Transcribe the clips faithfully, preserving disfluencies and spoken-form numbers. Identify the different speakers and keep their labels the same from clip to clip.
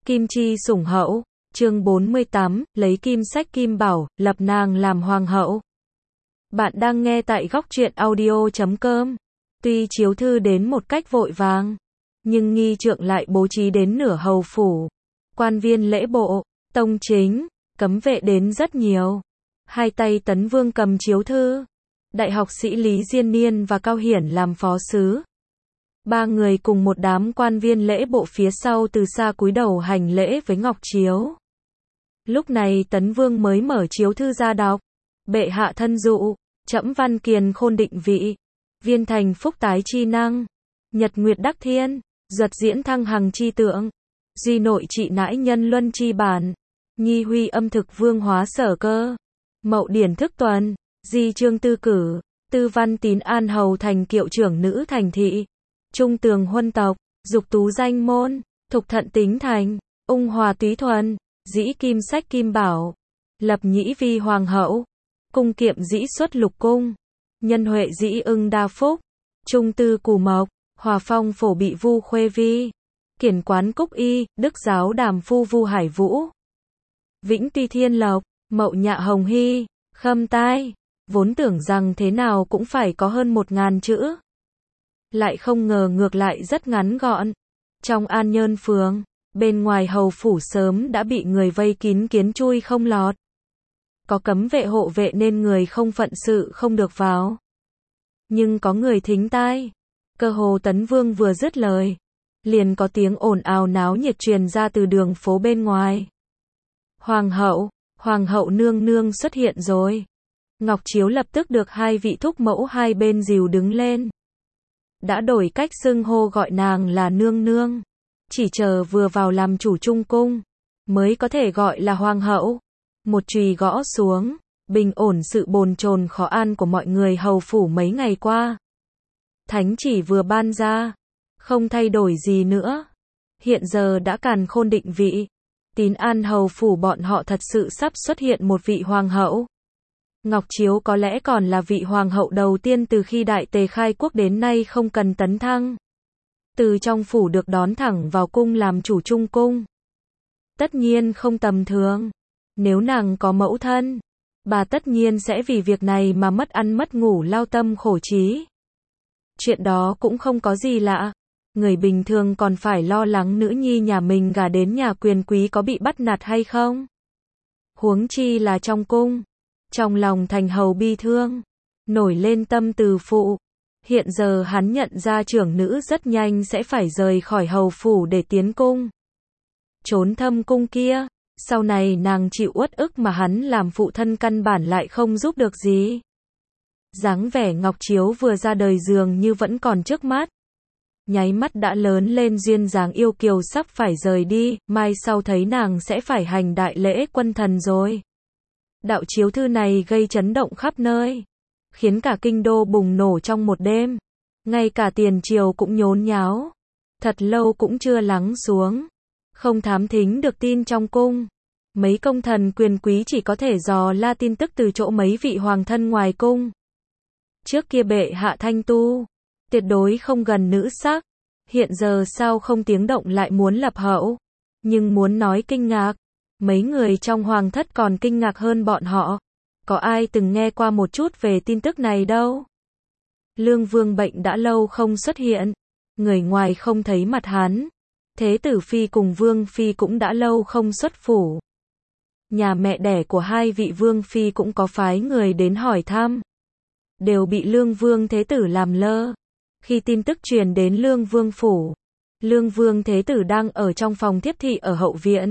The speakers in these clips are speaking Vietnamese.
Speaker 1: Kim Chi sủng hậu, chương bốn mươi tám, lấy kim sách kim bảo, lập nàng làm hoàng hậu. Bạn đang nghe tại góc truyện audio chấm com. Tuy chiếu thư đến một cách vội vàng, nhưng nghi trượng lại bố trí đến nửa hầu phủ. Quan viên lễ bộ, tông chính, cấm vệ đến rất nhiều. Hai tay Tấn Vương cầm chiếu thư. Đại học sĩ Lý Diên Niên và Cao Hiển làm phó sứ. Ba người cùng một đám quan viên lễ bộ phía sau từ xa cúi đầu hành lễ với Ngọc Chiếu. Lúc này Tấn Vương mới mở chiếu thư ra đọc. Bệ hạ thân dụ, trẫm văn kiền khôn định vị. Viên thành phúc tái chi năng. Nhật nguyệt đắc thiên, duật diễn thăng hằng chi tượng. Duy nội trị nãi nhân luân chi bản. Nhi huy âm thực vương hóa sở cơ. Mậu điển thức tuần, di trương tư cử. Tư văn tín an hầu thành kiệu trưởng nữ thành thị. Trung tường huân tộc, dục tú danh môn, thục thận tính thành, ung hòa túy thuần, dĩ kim sách kim bảo, lập nhĩ vi hoàng hậu, cung kiệm dĩ xuất lục cung, nhân huệ dĩ ưng đa phúc, trung tư cù mộc, hòa phong phổ bị vu khuê vi, kiển quán cúc y, đức giáo đàm phu vu hải vũ, vĩnh tuy thiên lộc, mậu nhạ hồng hy, khâm tai, vốn tưởng rằng thế nào cũng phải có hơn một ngàn chữ. Lại không ngờ ngược lại rất ngắn gọn. Trong An Nhơn phường, bên ngoài hầu phủ sớm đã bị người vây kín kiến chui không lọt. Có cấm vệ hộ vệ nên người không phận sự không được vào. Nhưng có người thính tai. Cơ hồ Tấn Vương vừa dứt lời, liền có tiếng ồn ào náo nhiệt truyền ra từ đường phố bên ngoài. Hoàng hậu, hoàng hậu nương nương xuất hiện rồi. Ngọc Chiếu lập tức được hai vị thúc mẫu hai bên dìu đứng lên. Đã đổi cách xưng hô gọi nàng là nương nương. Chỉ chờ vừa vào làm chủ trung cung, mới có thể gọi là hoàng hậu. Một chùy gõ xuống, bình ổn sự bồn chồn khó an của mọi người hầu phủ mấy ngày qua. Thánh chỉ vừa ban ra, không thay đổi gì nữa. Hiện giờ đã càn khôn định vị. Tín an hầu phủ bọn họ thật sự sắp xuất hiện một vị hoàng hậu. Ngọc Chiếu có lẽ còn là vị hoàng hậu đầu tiên từ khi Đại Tề khai quốc đến nay không cần tấn thăng. Từ trong phủ được đón thẳng vào cung làm chủ trung cung. Tất nhiên không tầm thường. Nếu nàng có mẫu thân, bà tất nhiên sẽ vì việc này mà mất ăn mất ngủ lao tâm khổ trí. Chuyện đó cũng không có gì lạ. Người bình thường còn phải lo lắng nữ nhi nhà mình gả đến nhà quyền quý có bị bắt nạt hay không. Huống chi là trong cung. Trong lòng thành hầu bi thương, nổi lên tâm từ phụ. Hiện giờ hắn nhận ra trưởng nữ rất nhanh sẽ phải rời khỏi hầu phủ để tiến cung. Trốn thâm cung kia, sau này nàng chịu uất ức mà hắn làm phụ thân căn bản lại không giúp được gì. Dáng vẻ Ngọc Chiếu vừa ra đời dường như vẫn còn trước mắt. Nháy mắt đã lớn lên duyên dáng yêu kiều sắp phải rời đi, mai sau thấy nàng sẽ phải hành đại lễ quân thần rồi. Đạo chiếu thư này gây chấn động khắp nơi, khiến cả kinh đô bùng nổ trong một đêm. Ngay cả tiền triều cũng nhốn nháo. Thật lâu cũng chưa lắng xuống. Không thám thính được tin trong cung. Mấy công thần quyền quý chỉ có thể dò la tin tức từ chỗ mấy vị hoàng thân ngoài cung. Trước kia bệ hạ thanh tu, tuyệt đối không gần nữ sắc. Hiện giờ sao không tiếng động lại muốn lập hậu. Nhưng muốn nói kinh ngạc, mấy người trong hoàng thất còn kinh ngạc hơn bọn họ. Có ai từng nghe qua một chút về tin tức này đâu. Lương Vương bệnh đã lâu không xuất hiện. Người ngoài không thấy mặt hắn. Thế tử phi cùng Vương phi cũng đã lâu không xuất phủ. Nhà mẹ đẻ của hai vị Vương phi cũng có phái người đến hỏi thăm. Đều bị Lương Vương thế tử làm lơ. Khi tin tức truyền đến Lương Vương phủ, Lương Vương thế tử đang ở trong phòng tiếp thị ở hậu viện.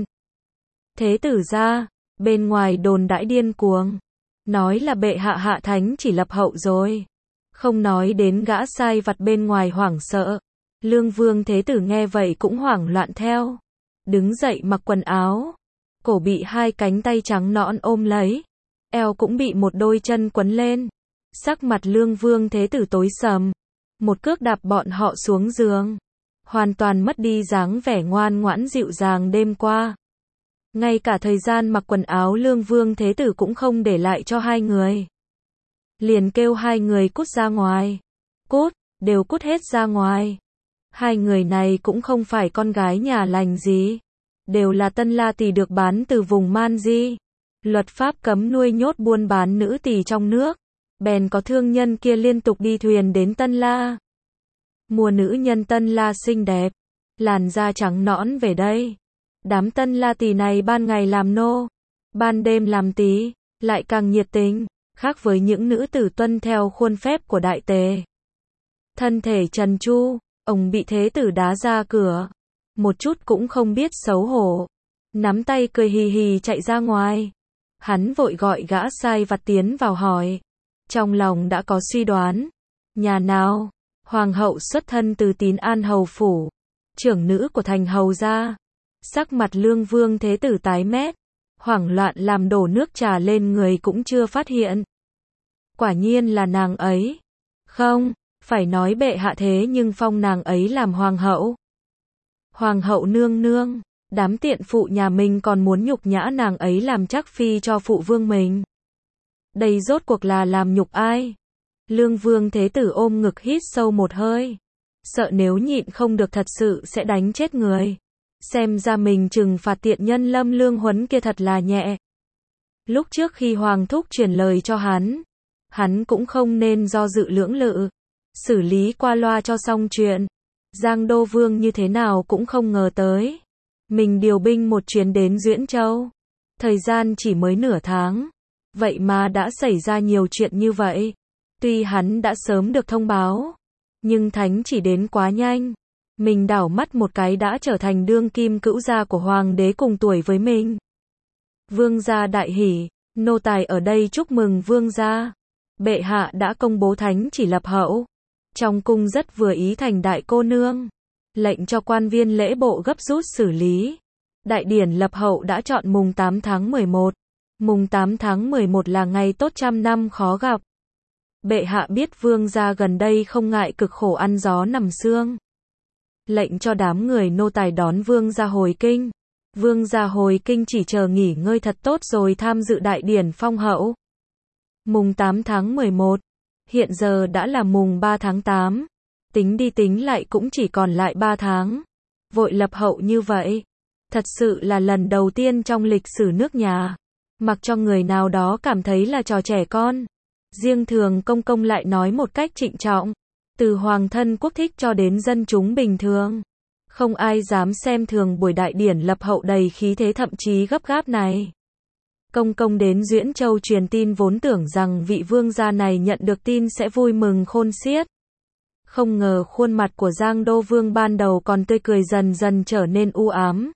Speaker 1: Thế tử ra, bên ngoài đồn đãi điên cuồng, nói là bệ hạ hạ thánh chỉ lập hậu rồi. Không nói đến gã sai vặt bên ngoài hoảng sợ. Lương Vương thế tử nghe vậy cũng hoảng loạn theo. Đứng dậy mặc quần áo. Cổ bị hai cánh tay trắng nõn ôm lấy. Eo cũng bị một đôi chân quấn lên. Sắc mặt Lương Vương thế tử tối sầm. Một cước đạp bọn họ xuống giường. Hoàn toàn mất đi dáng vẻ ngoan ngoãn dịu dàng đêm qua. Ngay cả thời gian mặc quần áo Lương Vương thế tử cũng không để lại cho hai người. Liền kêu hai người cút ra ngoài. Cút, đều cút hết ra ngoài. Hai người này cũng không phải con gái nhà lành gì. đều là tân la tỳ được bán từ vùng Man Di. Luật pháp cấm nuôi nhốt buôn bán nữ tỳ trong nước. Bèn có thương nhân kia liên tục đi thuyền đến Tân La. Mua nữ nhân Tân La xinh đẹp, làn da trắng nõn về đây. Đám Tân La tỳ này ban ngày làm nô, ban đêm làm tí, lại càng nhiệt tình, khác với những nữ tử tuân theo khuôn phép của đại tề. Thân thể trần chu, ông bị thế tử đá ra cửa, một chút cũng không biết xấu hổ, nắm tay cười hì hì chạy ra ngoài. Hắn vội gọi gã sai vặt tiến vào hỏi, trong lòng đã có suy đoán, nhà nào? Hoàng hậu xuất thân từ Tín An hầu phủ, trưởng nữ của thành hầu gia. Sắc mặt Lương Vương thế tử tái mét, hoảng loạn làm đổ nước trà lên người cũng chưa phát hiện. Quả nhiên là nàng ấy. Không, phải nói bệ hạ thế nhưng phong nàng ấy làm hoàng hậu. Hoàng hậu nương nương, đám tiện phụ nhà mình còn muốn nhục nhã nàng ấy làm chắc phi cho phụ vương mình. Đây rốt cuộc là làm nhục ai? Lương Vương thế tử ôm ngực hít sâu một hơi, sợ nếu nhịn không được thật sự sẽ đánh chết người. Xem ra mình trừng phạt tiện nhân Lâm Lương Huấn kia thật là nhẹ. Lúc trước khi Hoàng thúc truyền lời cho hắn, hắn cũng không nên do dự lưỡng lự, xử lý qua loa cho xong chuyện. Giang Đô Vương như thế nào cũng không ngờ tới, mình điều binh một chuyến đến Duyễn Châu, thời gian chỉ mới nửa tháng, vậy mà đã xảy ra nhiều chuyện như vậy. Tuy hắn đã sớm được thông báo, nhưng thánh chỉ đến quá nhanh. Mình đảo mắt một cái đã trở thành đương kim cữu gia của hoàng đế cùng tuổi với mình. Vương gia đại hỉ, nô tài ở đây chúc mừng vương gia. Bệ hạ đã công bố thánh chỉ lập hậu. Trong cung rất vừa ý thành đại cô nương. Lệnh cho quan viên lễ bộ gấp rút xử lý. Đại điển lập hậu đã chọn mùng tám tháng mười một. Mùng tám tháng mười một là ngày tốt trăm năm khó gặp. Bệ hạ biết vương gia gần đây không ngại cực khổ ăn gió nằm sương. Lệnh cho đám người nô tài đón vương gia hồi kinh. Vương gia hồi kinh chỉ chờ nghỉ ngơi thật tốt rồi tham dự đại điển phong hậu. Mùng tám tháng mười một, hiện giờ đã là mùng ba tháng tám. Tính đi tính lại cũng chỉ còn lại ba tháng. Vội lập hậu như vậy, thật sự là lần đầu tiên trong lịch sử nước nhà. Mặc cho người nào đó cảm thấy là trò trẻ con. Riêng Thường Công Công lại nói một cách trịnh trọng, từ hoàng thân quốc thích cho đến dân chúng bình thường. Không ai dám xem thường buổi đại điển lập hậu đầy khí thế thậm chí gấp gáp này. Công Công đến Duyễn Châu truyền tin vốn tưởng rằng vị vương gia này nhận được tin sẽ vui mừng khôn xiết. Không ngờ khuôn mặt của Giang Đô Vương ban đầu còn tươi cười dần dần trở nên u ám.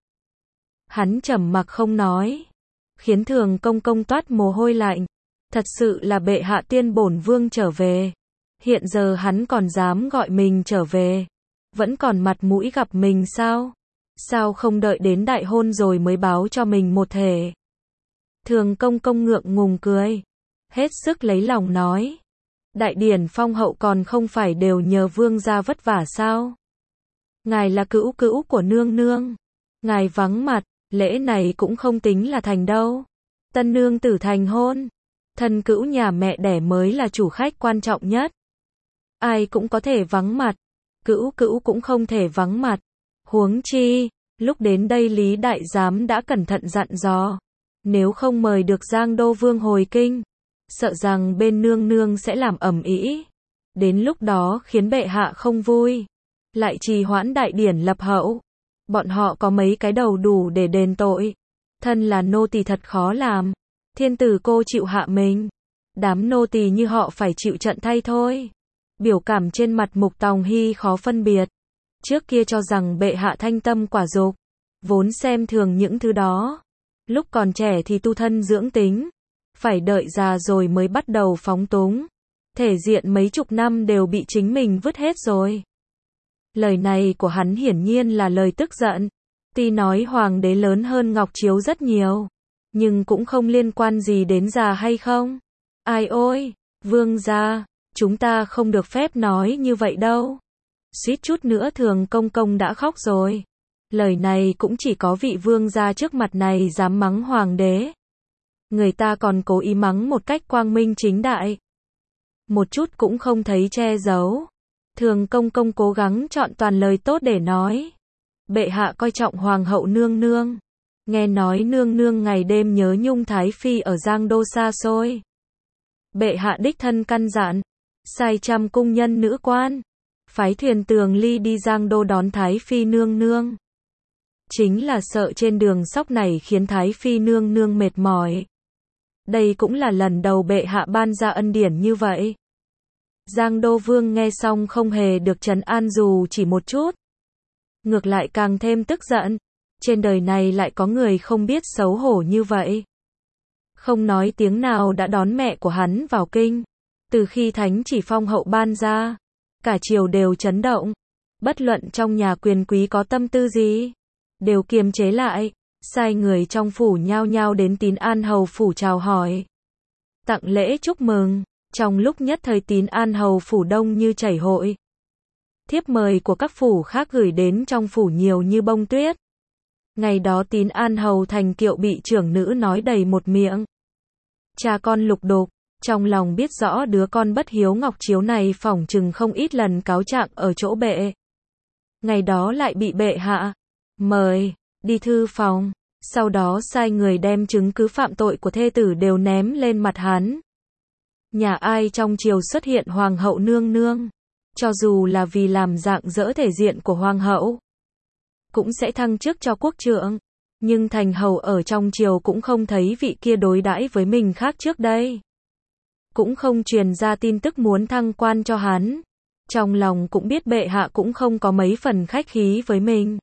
Speaker 1: Hắn trầm mặc không nói, khiến Thường Công Công toát mồ hôi lạnh. Thật sự là bệ hạ tiên bổn vương trở về. Hiện giờ hắn còn dám gọi mình trở về. Vẫn còn mặt mũi gặp mình sao? Sao không đợi đến đại hôn rồi mới báo cho mình một thể? Thường Công Công ngượng ngùng cười, hết sức lấy lòng nói. Đại điển phong hậu còn không phải đều nhờ vương gia vất vả sao? Ngài là cữu cữu của nương nương. Ngài vắng mặt, lễ này cũng không tính là thành đâu. Tân nương tử thành hôn. Thân cữu nhà mẹ đẻ mới là chủ khách quan trọng nhất. Ai cũng có thể vắng mặt, cữu cữu cũng không thể vắng mặt. Huống chi, lúc đến đây Lý Đại Giám đã cẩn thận dặn dò. Nếu không mời được Giang Đô Vương hồi kinh, sợ rằng bên nương nương sẽ làm ầm ĩ. Đến lúc đó khiến bệ hạ không vui. Lại trì hoãn đại điển lập hậu. Bọn họ có mấy cái đầu đủ để đền tội. Thân là nô tỳ thật khó làm. Thiên tử cô chịu hạ mình. Đám nô tỳ như họ phải chịu trận thay thôi. Biểu cảm trên mặt Mục Tòng Hy khó phân biệt. Trước kia cho rằng bệ hạ thanh tâm quả dục, vốn xem thường những thứ đó. Lúc còn trẻ thì tu thân dưỡng tính, phải đợi già rồi mới bắt đầu phóng túng. Thể diện mấy chục năm đều bị chính mình vứt hết rồi. Lời này của hắn hiển nhiên là lời tức giận. Tuy nói hoàng đế lớn hơn Ngọc Chiếu rất nhiều, nhưng cũng không liên quan gì đến già hay không. Ai ôi, vương gia, chúng ta không được phép nói như vậy đâu. Suýt chút nữa Thường Công Công đã khóc rồi. Lời này cũng chỉ có vị vương gia trước mặt này dám mắng hoàng đế. Người ta còn cố ý mắng một cách quang minh chính đại. Một chút cũng không thấy che giấu. Thường Công Công cố gắng chọn toàn lời tốt để nói. Bệ hạ coi trọng hoàng hậu nương nương. Nghe nói nương nương ngày đêm nhớ nhung Thái Phi ở Giang Đô xa xôi. Bệ hạ đích thân căn dặn, sai trăm cung nhân nữ quan, phái thuyền Tường Ly đi Giang Đô đón Thái Phi nương nương. Chính là sợ trên đường sóc này khiến Thái Phi nương nương mệt mỏi. Đây cũng là lần đầu bệ hạ ban ra ân điển như vậy. Giang Đô Vương nghe xong không hề được trấn an dù chỉ một chút. Ngược lại càng thêm tức giận. Trên đời này lại có người không biết xấu hổ như vậy. Không nói tiếng nào đã đón mẹ của hắn vào kinh. Từ khi thánh chỉ phong hậu ban ra, cả triều đều chấn động. Bất luận trong nhà quyền quý có tâm tư gì, đều kiềm chế lại, sai người trong phủ nhao nhao đến Tín An hầu phủ chào hỏi, tặng lễ chúc mừng. Trong lúc nhất thời Tín An hầu phủ đông như chảy hội. Thiếp mời của các phủ khác gửi đến trong phủ nhiều như bông tuyết. Ngày đó Tín An hầu thành kiệu bị trưởng nữ nói đầy một miệng. Cha con lục đục, trong lòng biết rõ đứa con bất hiếu Ngọc Chiếu này phỏng chừng không ít lần cáo trạng ở chỗ bệ. Ngày đó lại bị bệ hạ mời đi thư phòng, sau đó sai người đem chứng cứ phạm tội của thê tử đều ném lên mặt hắn. Nhà ai trong triều xuất hiện hoàng hậu nương nương, cho dù là vì làm dạng dỡ thể diện của hoàng hậu, cũng sẽ thăng chức cho quốc trượng. Nhưng thành hầu ở trong triều cũng không thấy vị kia đối đãi với mình khác trước đây. Cũng không truyền ra tin tức muốn thăng quan cho hắn. Trong lòng cũng biết bệ hạ cũng không có mấy phần khách khí với mình.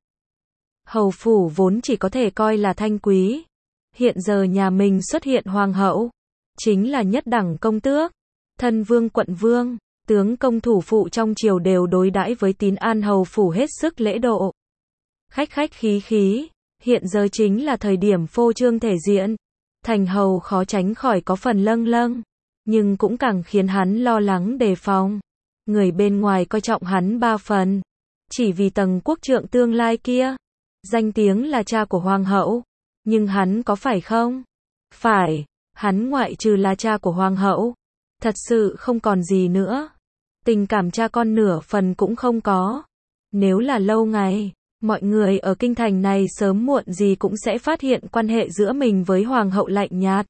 Speaker 1: Hầu phủ vốn chỉ có thể coi là thanh quý. Hiện giờ nhà mình xuất hiện hoàng hậu, chính là nhất đẳng công tước, thân vương quận vương, tướng công thủ phụ trong triều đều đối đãi với Tín An hầu phủ hết sức lễ độ. Khách khách khí khí, hiện giờ chính là thời điểm phô trương thể diện. Thành hầu khó tránh khỏi có phần lâng lâng, nhưng cũng càng khiến hắn lo lắng đề phòng. Người bên ngoài coi trọng hắn ba phần, chỉ vì tầng quốc trượng tương lai kia. Danh tiếng là cha của hoàng hậu, nhưng hắn có phải không? Phải, hắn ngoại trừ là cha của hoàng hậu, thật sự không còn gì nữa. Tình cảm cha con nửa phần cũng không có. Nếu là lâu ngày, mọi người ở kinh thành này sớm muộn gì cũng sẽ phát hiện quan hệ giữa mình với hoàng hậu lạnh nhạt.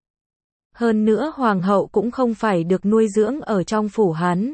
Speaker 1: Hơn nữa hoàng hậu cũng không phải được nuôi dưỡng ở trong phủ hắn,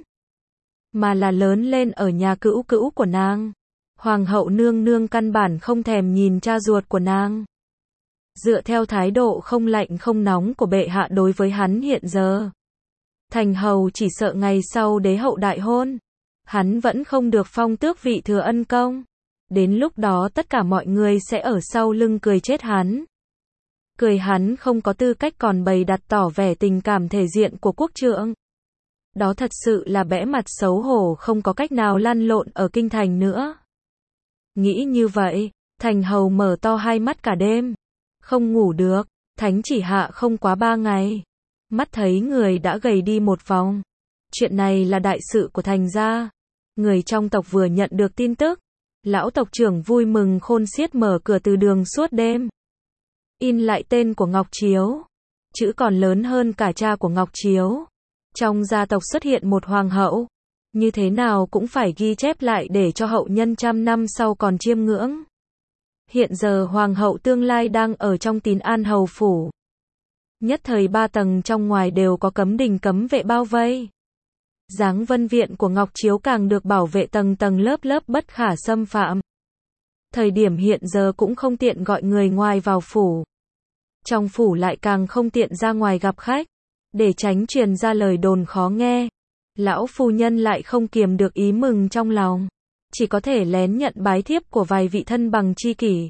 Speaker 1: mà là lớn lên ở nhà cữu cữu của nàng. Hoàng hậu nương nương căn bản không thèm nhìn cha ruột của nàng. Dựa theo thái độ không lạnh không nóng của bệ hạ đối với hắn hiện giờ, thành hầu chỉ sợ ngày sau đế hậu đại hôn, hắn vẫn không được phong tước vị thừa ân công. Đến lúc đó tất cả mọi người sẽ ở sau lưng cười chết hắn. Cười hắn không có tư cách còn bày đặt tỏ vẻ tình cảm thể diện của quốc trượng. Đó thật sự là bẽ mặt xấu hổ không có cách nào lăn lộn ở kinh thành nữa. Nghĩ như vậy, thành hầu mở to hai mắt cả đêm. Không ngủ được, thánh chỉ hạ không quá ba ngày. Mắt thấy người đã gầy đi một vòng. Chuyện này là đại sự của thành gia. Người trong tộc vừa nhận được tin tức. Lão tộc trưởng vui mừng khôn xiết mở cửa từ đường suốt đêm. In lại tên của Ngọc Chiếu. Chữ còn lớn hơn cả cha của Ngọc Chiếu. Trong gia tộc xuất hiện một hoàng hậu. Như thế nào cũng phải ghi chép lại để cho hậu nhân trăm năm sau còn chiêm ngưỡng. Hiện giờ hoàng hậu tương lai đang ở trong Tín An hầu phủ. Nhất thời ba tầng trong ngoài đều có cấm đình cấm vệ bao vây. Giáng vân viện của Ngọc Chiếu càng được bảo vệ tầng tầng lớp lớp bất khả xâm phạm. Thời điểm hiện giờ cũng không tiện gọi người ngoài vào phủ. Trong phủ lại càng không tiện ra ngoài gặp khách, để tránh truyền ra lời đồn khó nghe. Lão phu nhân lại không kiềm được ý mừng trong lòng, chỉ có thể lén nhận bái thiếp của vài vị thân bằng chi kỷ.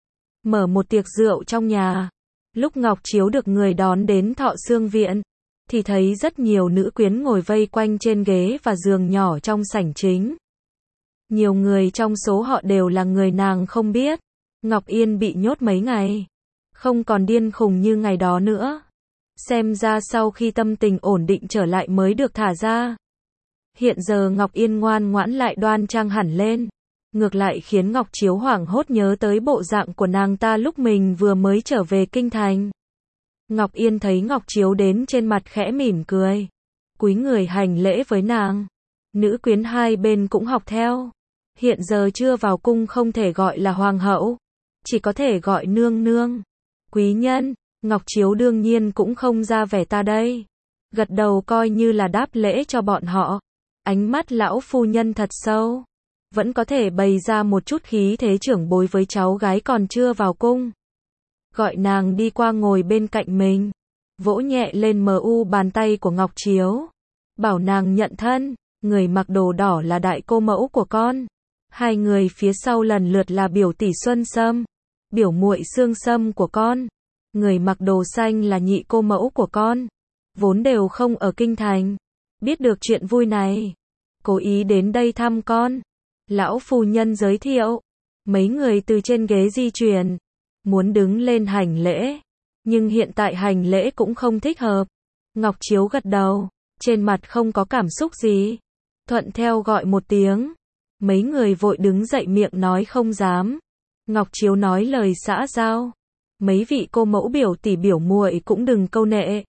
Speaker 1: Mở một tiệc rượu trong nhà. Lúc Ngọc Chiếu được người đón đến Thọ Xương viện, thì thấy rất nhiều nữ quyến ngồi vây quanh trên ghế và giường nhỏ trong sảnh chính. Nhiều người trong số họ đều là người nàng không biết. Ngọc Yên bị nhốt mấy ngày, không còn điên khùng như ngày đó nữa. Xem ra sau khi tâm tình ổn định trở lại mới được thả ra. Hiện giờ Ngọc Yên ngoan ngoãn lại đoan trang hẳn lên. Ngược lại khiến Ngọc Chiếu hoảng hốt nhớ tới bộ dạng của nàng ta lúc mình vừa mới trở về kinh thành. Ngọc Yên thấy Ngọc Chiếu đến trên mặt khẽ mỉm cười, cúi người hành lễ với nàng. Nữ quyến hai bên cũng học theo. Hiện giờ chưa vào cung không thể gọi là hoàng hậu, chỉ có thể gọi nương nương. Quý nhân, Ngọc Chiếu đương nhiên cũng không ra vẻ ta đây. Gật đầu coi như là đáp lễ cho bọn họ. Ánh mắt lão phu nhân thật sâu. Vẫn có thể bày ra một chút khí thế trưởng bối với cháu gái còn chưa vào cung. Gọi nàng đi qua ngồi bên cạnh mình. Vỗ nhẹ lên mờ u bàn tay của Ngọc Chiếu. Bảo nàng nhận thân. Người mặc đồ đỏ là đại cô mẫu của con. Hai người phía sau lần lượt là biểu tỷ Xuân Sâm, biểu muội Sương Sâm của con. Người mặc đồ xanh là nhị cô mẫu của con. Vốn đều không ở kinh thành. Biết được chuyện vui này, cố ý đến đây thăm con. Lão phu nhân giới thiệu. Mấy người từ trên ghế di chuyển. Muốn đứng lên hành lễ. Nhưng hiện tại hành lễ cũng không thích hợp. Ngọc Chiếu gật đầu. Trên mặt không có cảm xúc gì. Thuận theo gọi một tiếng. Mấy người vội đứng dậy miệng nói không dám. Ngọc Chiếu nói lời xã giao. Mấy vị cô mẫu biểu tỷ biểu muội cũng đừng câu nệ.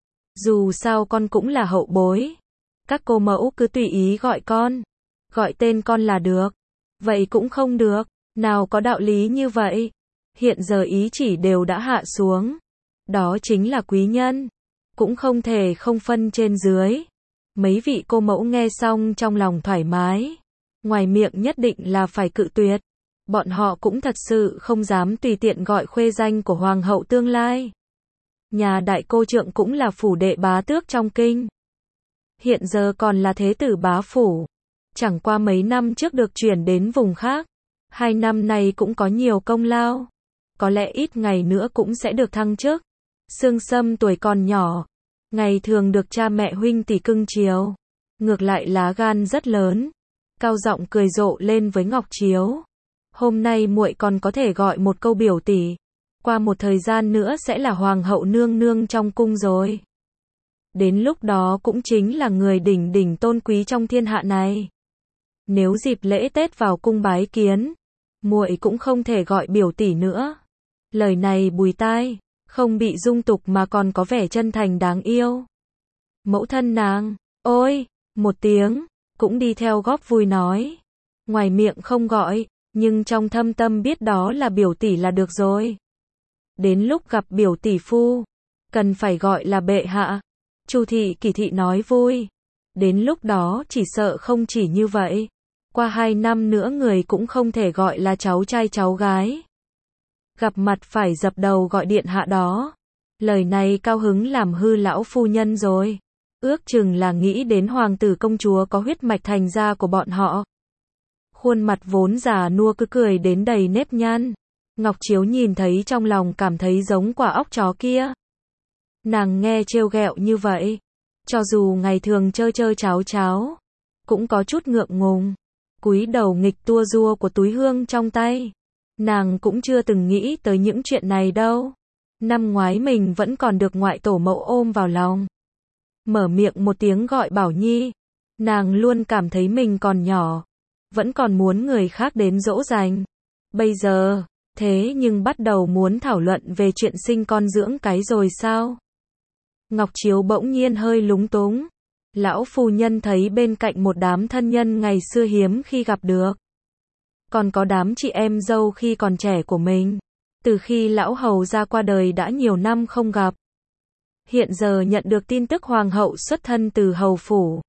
Speaker 1: Dù sao con cũng là hậu bối. Các cô mẫu cứ tùy ý gọi con. Gọi tên con là được. Vậy cũng không được. Nào có đạo lý như vậy. Hiện giờ ý chỉ đều đã hạ xuống. Đó chính là quý nhân. Cũng không thể không phân trên dưới. Mấy vị cô mẫu nghe xong trong lòng thoải mái. Ngoài miệng nhất định là phải cự tuyệt. Bọn họ cũng thật sự không dám tùy tiện gọi khuê danh của hoàng hậu tương lai. Nhà đại cô trượng cũng là phủ đệ bá tước trong kinh. Hiện giờ còn là thế tử bá phủ. Chẳng qua mấy năm trước được chuyển đến vùng khác. Hai năm nay cũng có nhiều công lao. Có lẽ ít ngày nữa cũng sẽ được thăng chức. Sương Sâm tuổi còn nhỏ. Ngày thường được cha mẹ huynh tỷ cưng chiều. Ngược lại lá gan rất lớn. Cao giọng cười rộ lên với Ngọc Chiếu. Hôm nay muội còn có thể gọi một câu biểu tỷ. Qua một thời gian nữa sẽ là hoàng hậu nương nương trong cung rồi. Đến lúc đó cũng chính là người đỉnh đỉnh tôn quý trong thiên hạ này. Nếu dịp lễ Tết vào cung bái kiến, muội cũng không thể gọi biểu tỷ nữa. Lời này bùi tai, không bị dung tục mà còn có vẻ chân thành đáng yêu. Mẫu thân nàng, ôi, một tiếng, cũng đi theo góp vui nói. Ngoài miệng không gọi, nhưng trong thâm tâm biết đó là biểu tỷ là được rồi. Đến lúc gặp biểu tỷ phu, cần phải gọi là bệ hạ. Chu thị Kỳ thị nói vui. Đến lúc đó chỉ sợ không chỉ như vậy. Qua hai năm nữa người cũng không thể gọi là cháu trai cháu gái. Gặp mặt phải dập đầu gọi điện hạ đó. Lời này cao hứng làm hư lão phu nhân rồi. Ước chừng là nghĩ đến hoàng tử công chúa có huyết mạch thành gia của bọn họ. Khuôn mặt vốn già nua cứ cười đến đầy nếp nhăn. Ngọc Chiếu nhìn thấy trong lòng cảm thấy giống quả óc chó kia. Nàng nghe trêu ghẹo như vậy. Cho dù ngày thường chơi chơi cháo cháo. Cũng có chút ngượng ngùng. Cúi đầu nghịch tua rua của túi hương trong tay. Nàng cũng chưa từng nghĩ tới những chuyện này đâu. Năm ngoái mình vẫn còn được ngoại tổ mẫu ôm vào lòng. Mở miệng một tiếng gọi Bảo Nhi. Nàng luôn cảm thấy mình còn nhỏ. Vẫn còn muốn người khác đến dỗ dành. Bây giờ, thế nhưng bắt đầu muốn thảo luận về chuyện sinh con dưỡng cái rồi sao? Ngọc Chiếu bỗng nhiên hơi lúng túng. Lão phu nhân thấy bên cạnh một đám thân nhân ngày xưa hiếm khi gặp được. Còn có đám chị em dâu khi còn trẻ của mình. Từ khi lão hầu ra qua đời đã nhiều năm không gặp. Hiện giờ nhận được tin tức hoàng hậu xuất thân từ hầu phủ.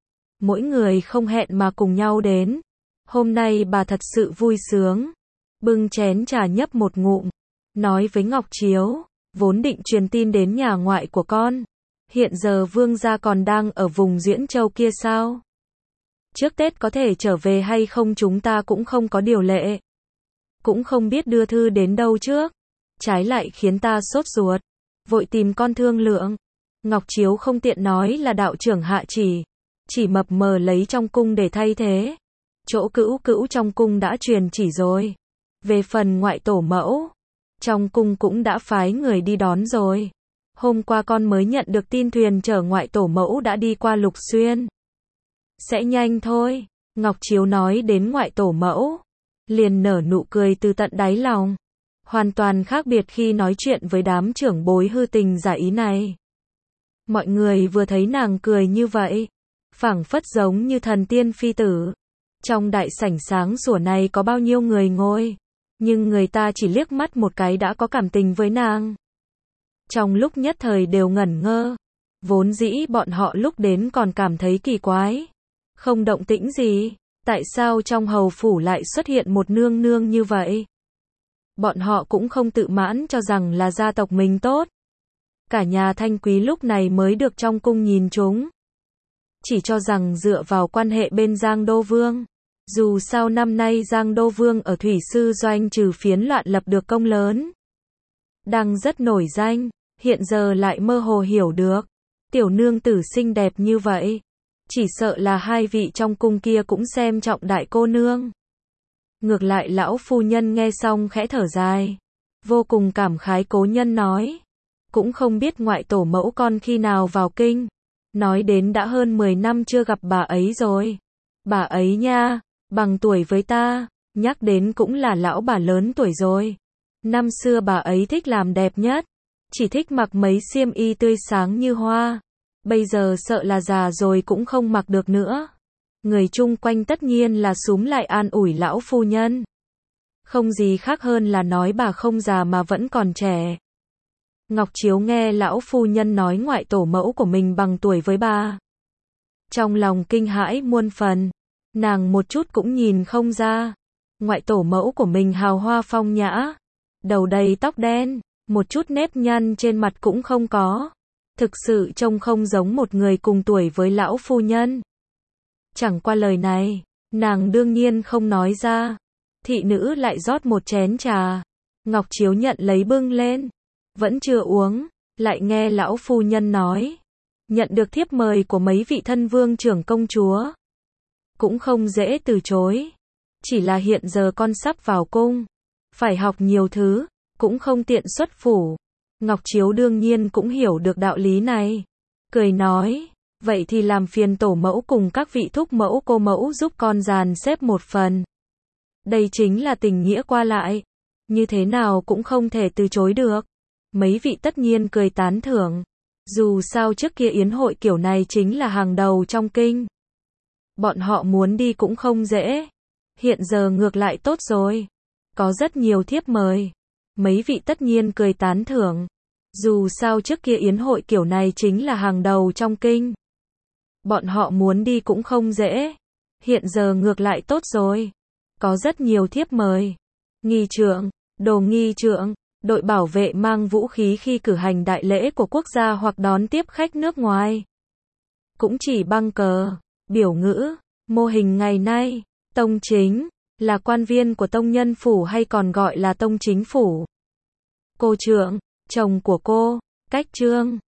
Speaker 1: Mỗi người không hẹn mà cùng nhau đến. Hôm nay bà thật sự vui sướng. Bưng chén trà nhấp một ngụm. Nói với Ngọc Chiếu, vốn định truyền tin đến nhà ngoại của con. Hiện giờ vương gia còn đang ở vùng Diễn Châu kia sao? Trước Tết có thể trở về hay không chúng ta cũng không có điều lệ. Cũng không biết đưa thư đến đâu trước. Trái lại khiến ta sốt ruột. Vội tìm con thương lượng. Ngọc Chiếu không tiện nói là đạo trưởng hạ chỉ. Chỉ mập mờ lấy trong cung để thay thế. Chỗ cữu cữu trong cung đã truyền chỉ rồi. Về phần ngoại tổ mẫu, trong cung cũng đã phái người đi đón rồi. Hôm qua con mới nhận được tin thuyền chở ngoại tổ mẫu đã đi qua Lục Xuyên. Sẽ nhanh thôi. Ngọc Chiếu nói đến ngoại tổ mẫu. Liền nở nụ cười từ tận đáy lòng. Hoàn toàn khác biệt khi nói chuyện với đám trưởng bối hư tình giả ý này. Mọi người vừa thấy nàng cười như vậy. Phảng phất giống như thần tiên phi tử. Trong đại sảnh sáng sủa này có bao nhiêu người ngồi. Nhưng người ta chỉ liếc mắt một cái đã có cảm tình với nàng. Trong lúc nhất thời đều ngẩn ngơ. Vốn dĩ bọn họ lúc đến còn cảm thấy kỳ quái. Không động tĩnh gì. Tại sao trong hầu phủ lại xuất hiện một nương nương như vậy? Bọn họ cũng không tự mãn cho rằng là gia tộc mình tốt. Cả nhà Thanh Quý lúc này mới được trong cung nhìn chúng. Chỉ cho rằng dựa vào quan hệ bên Giang Đô Vương. Dù sao năm nay Giang Đô Vương ở Thủy Sư Doanh trừ phiến loạn lập được công lớn. Đang rất nổi danh, hiện giờ lại mơ hồ hiểu được. Tiểu nương tử xinh đẹp như vậy. Chỉ sợ là hai vị trong cung kia cũng xem trọng đại cô nương. Ngược lại lão phu nhân nghe xong khẽ thở dài. Vô cùng cảm khái cố nhân nói. Cũng không biết ngoại tổ mẫu con khi nào vào kinh. Nói đến đã hơn mười năm chưa gặp bà ấy rồi. Bà ấy nha, bằng tuổi với ta, nhắc đến cũng là lão bà lớn tuổi rồi. Năm xưa bà ấy thích làm đẹp nhất. Chỉ thích mặc mấy xiêm y tươi sáng như hoa. Bây giờ sợ là già rồi cũng không mặc được nữa. Người chung quanh tất nhiên là xúm lại an ủi lão phu nhân. Không gì khác hơn là nói bà không già mà vẫn còn trẻ. Ngọc Chiếu nghe lão phu nhân nói ngoại tổ mẫu của mình bằng tuổi với bà. Trong lòng kinh hãi muôn phần. Nàng một chút cũng nhìn không ra. Ngoại tổ mẫu của mình hào hoa phong nhã. Đầu đầy tóc đen. Một chút nếp nhăn trên mặt cũng không có. Thực sự trông không giống một người cùng tuổi với lão phu nhân. Chẳng qua lời này, nàng đương nhiên không nói ra. Thị nữ lại rót một chén trà. Ngọc Chiếu nhận lấy bưng lên. Vẫn chưa uống, lại nghe lão phu nhân nói. Nhận được thiếp mời của mấy vị thân vương trưởng công chúa. Cũng không dễ từ chối. Chỉ là hiện giờ con sắp vào cung. Phải học nhiều thứ, cũng không tiện xuất phủ. Ngọc Chiếu đương nhiên cũng hiểu được đạo lý này. Cười nói, vậy thì làm phiền tổ mẫu cùng các vị thúc mẫu cô mẫu giúp con dàn xếp một phần. Đây chính là tình nghĩa qua lại. Như thế nào cũng không thể từ chối được. Mấy vị tất nhiên cười tán thưởng. Dù sao trước kia yến hội kiểu này chính là hàng đầu trong kinh. Bọn họ muốn đi cũng không dễ. Hiện giờ ngược lại tốt rồi. Có rất nhiều thiếp mời. Mấy vị tất nhiên cười tán thưởng. Dù sao trước kia yến hội kiểu này chính là hàng đầu trong kinh. Bọn họ muốn đi cũng không dễ. Hiện giờ ngược lại tốt rồi. Có rất nhiều thiếp mời. Nghi trượng, đồ nghi trượng, đội bảo vệ mang vũ khí khi cử hành đại lễ của quốc gia hoặc đón tiếp khách nước ngoài. Cũng chỉ băng cờ, biểu ngữ, mô hình ngày nay. Tông chính, là quan viên của tông nhân phủ hay còn gọi là tông chính phủ. Cô trượng, chồng của cô, cách trương.